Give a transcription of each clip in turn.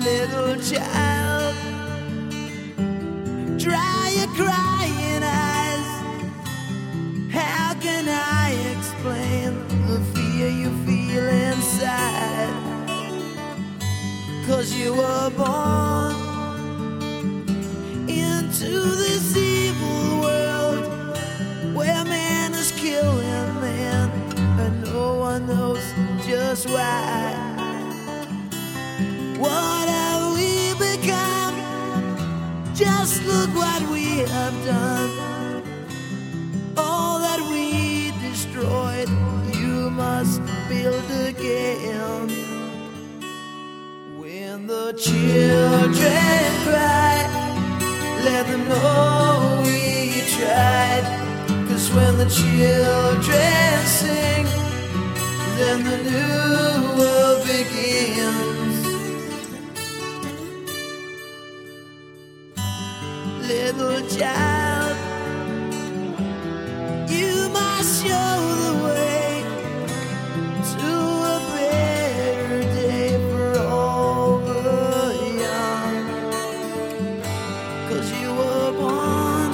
Little child, dry your crying eyes. How can I explain the fear you feel inside? 'Cause you were born into this evil world where man is killing man and no one knows just why. What have we become? Just look what we have done. All that we destroyed, you must build again. When the children cry, let them know we tried. 'Cause when the children sing, then the new world begins. Little child, you must show the way to a better day for all the young. 'Cause you were born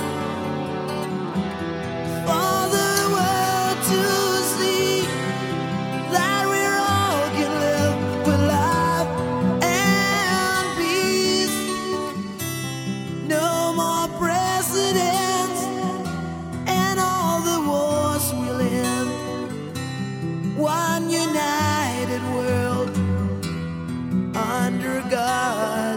for the world to see that we all can live with love and peace. No more presidents and all the wars will end. One united world under God.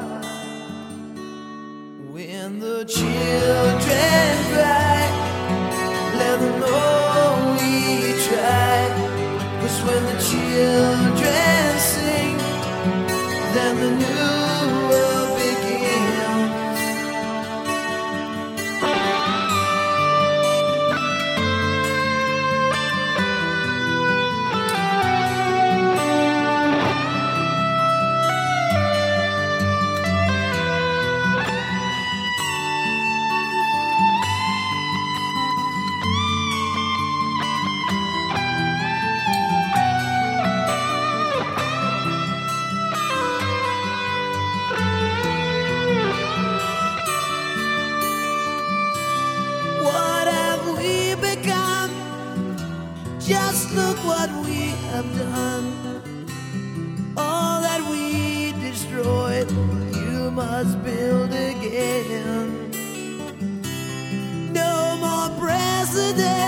When the children cry, let them know we tried. 'Cause when the children sing, then the new world begins. What have we become? Just look what we have done. All that we destroyed, you must build again. No more presidents